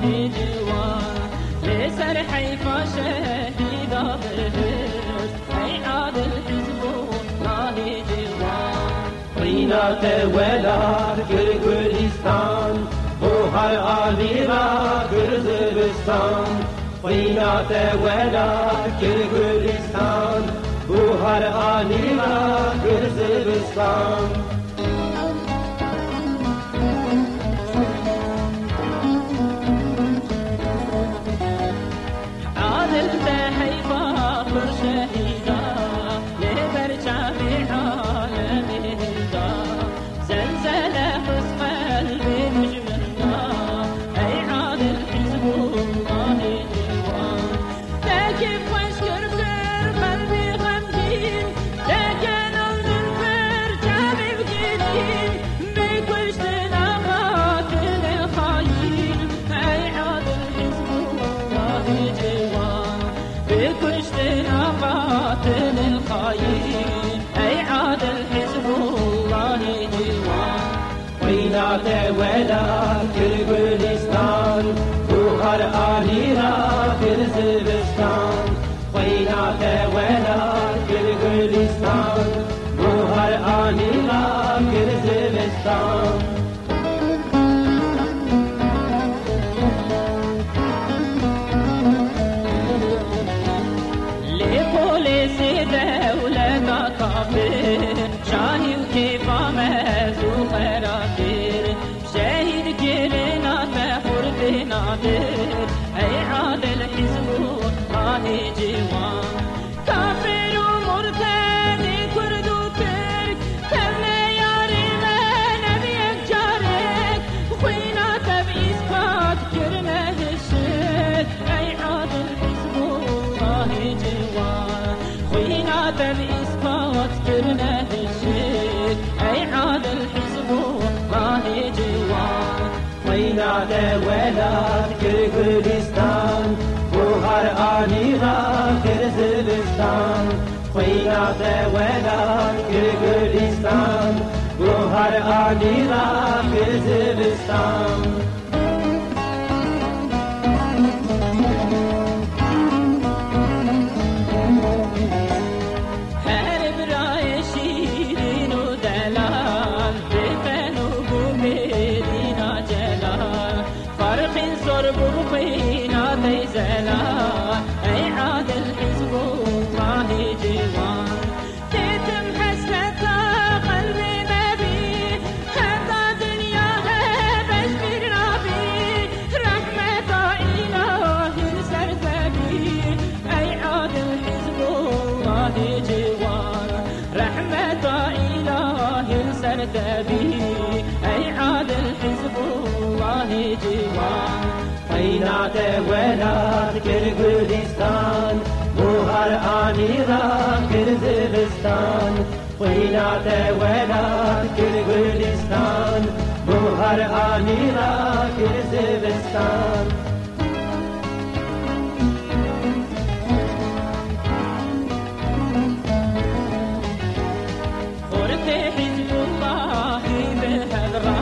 جوان لسر حيفا شهيدا بهشت أي عادل حزب الله جوان طينات ولاد كردستان بوهر آليرا كردستان طينات ولاد كردستان بوهر آليرا كردستان عادل حيفا فر شهيدا لبر جامع عالمه زلزلة خص قلبي مجمنا أي عادل حزب الله جوان لكن واشكر فر قلبي غمجين لكن النفر جامع بجدين بكل تناغات الخاين أي عادل حزب الله جوان بكل تناغات الخاين أي عادل حزب الله جوان طينات ولاد كردستان بوهر آليرا كردستان طينات ولاد كردستان بوهر آليرا كردستان لبوليس دولة كافر شاهي وكيفا مهزو خرافير شهيد كرنات مفور بنادر أي عادل حزب الله جوان كافر ومرتد كرد وترك تبني ياري من نبيك جارك خوينات بإثبات كرمه الشك أي عادل حزب الله جوان خوينات بإثبات كرمه الشك أي عادل حزب الله جوان طينات ولاد كردستان بوهر آليرا كردستان طينات ولاد كردستان بوهر آليرا كردستان هرب رای شیرین و دلال بفن و بومدینا جلال فرق زور بخینا دی زلال ای عادل حزب الله جوان تتم حسرتا قلبي نبي هذا دنيا هبش برابي رحمة إله سرزبي أي عادل حزب الله جوان رحمة إله سرزبي أي عادل حزب الله جوان طينات ولاد كردستان بوهر آليرا كردستان طينات ولاد كردستان بوهر آليرا كردستان خورت حزب الله بهالرا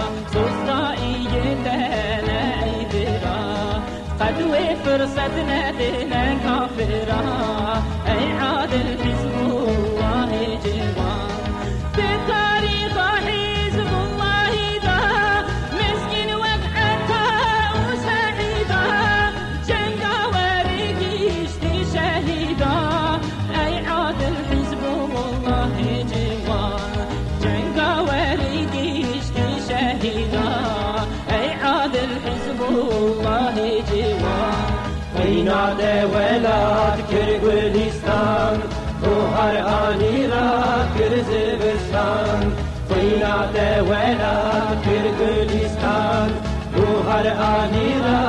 سوستائيتنا ايدرا قدوة فرصتنا دنا كافرا اي عادل حزب الله جوان بالتاريخ حزب الله ذا مسكين وقعتها وسعيدا جنقا ورقيشتي شهيدا اي عادل حزب الله جوان جنقا ورقيشتي شهيدا اي عادل حزب الله جوان طينات ولاد كردستان بوهر آليرا كردستان طينات ولاد كردستان بوهر آليرا